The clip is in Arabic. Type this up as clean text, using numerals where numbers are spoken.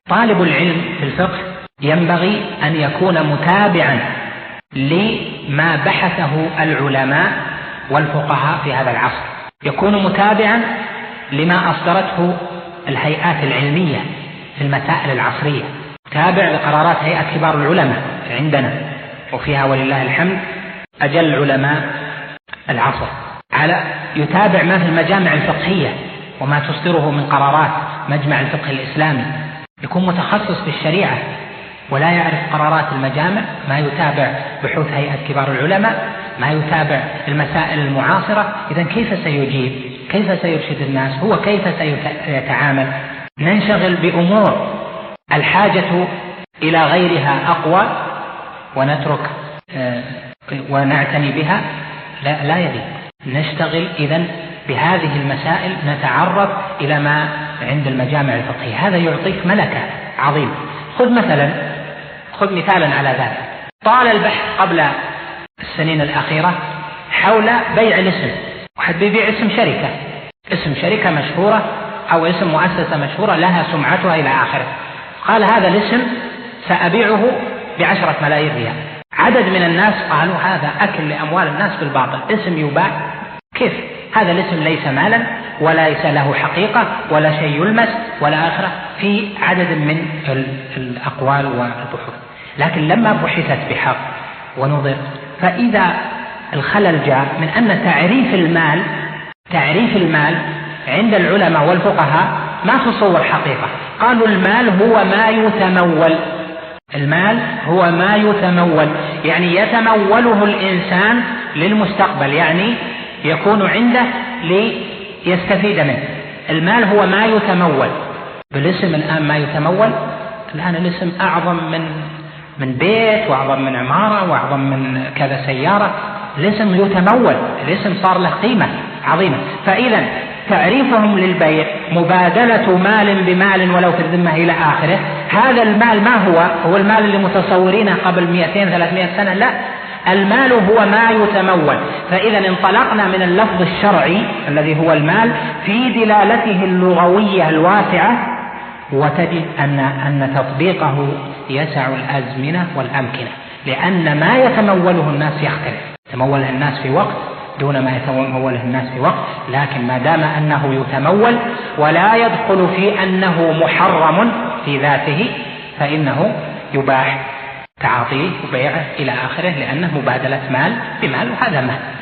طالب العلم في الفقه ينبغي أن يكون متابعا لما بحثه العلماء والفقهاء في هذا العصر، يكون متابعا لما أصدرته الهيئات العلمية في المسائل العصرية، تابع لقرارات هيئة كبار العلماء عندنا، وفيها ولله الحمد أجل علماء العصر، يتابع ما في المجامع الفقهية وما تصدره من قرارات مجمع الفقه الإسلامي، يكون متخصص في الشريعة ولا يعرف قرارات المجامع، ما يتابع بحوث هيئة كبار العلماء، ما يتابع المسائل المعاصرة. إذن كيف سيجيب؟ كيف سيرشد الناس؟ هو كيف سيتعامل؟ ننشغل بأمور الحاجة إلى غيرها أقوى ونترك ونعتني بها؟ لا يليق. نشتغل إذن بهذه المسائل، نتعرض إلى ما عند المجامع الفقهية، هذا يعطيك ملكة عظيمة. خذ مثالا على ذلك. طال البحث قبل السنين الأخيرة حول بيع الاسم، واحد بيبيع اسم شركة مشهورة أو اسم مؤسسة مشهورة لها سمعتها إلى آخره، قال هذا الاسم سأبيعه ب10 ملايين ريال. عدد من الناس قالوا هذا أكل لأموال الناس بالباطل، اسم يباع كيف؟ هذا الاسم ليس مالا وليس له حقيقة ولا شيء يلمس ولا آخره، في عدد من الأقوال والبحوث. لكن لما بحثت بحق ونظر فإذا الخلل جاء من أن تعريف المال عند العلماء والفقهاء ما تصور حقيقة. قالوا المال هو ما يتمول، يعني يتموله الإنسان للمستقبل، يعني يكون عنده ليستفيد منه. المال هو ما يتمول. بالاسم الآن ما يتمول، الآن الاسم أعظم من بيت وأعظم من عمارة وأعظم من كذا سيارة. الاسم يتمول، الاسم صار له قيمة عظيمة. فإذا تعريفهم للبيع مبادلة مال بمال ولو في الذمة إلى آخره. هذا المال ما هو المال اللي متصورينه قبل 200-300 سنة، لا، المال هو ما يتمول. فإذا انطلقنا من اللفظ الشرعي الذي هو المال في دلالته اللغوية الواسعة، وتجد أن تطبيقه يسع الأزمنة والأمكنة، لأن ما يتموله الناس يختلف. يتموله الناس في وقت دون ما يتموله الناس في وقت، لكن ما دام أنه يتمول ولا يدخل في أنه محرم في ذاته فإنه يباح تعاطيه وبيعه إلى آخره، لأنه مبادلة مال بمال، وهذا مال.